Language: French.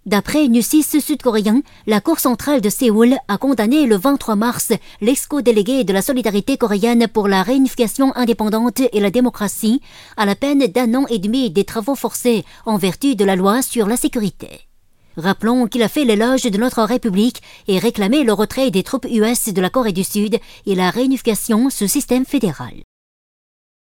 D'après une justice sud-coréen, la Cour centrale de Séoul a condamné le 23 mars l'ex-co-délégué de la solidarité coréenne pour la réunification indépendante et la démocratie à la peine d'1 an et demi des travaux forcés en vertu de la loi sur la sécurité. Rappelons qu'il a fait l'éloge de notre République et réclamé le retrait des troupes US de la Corée du Sud et la réunification sous système fédéral.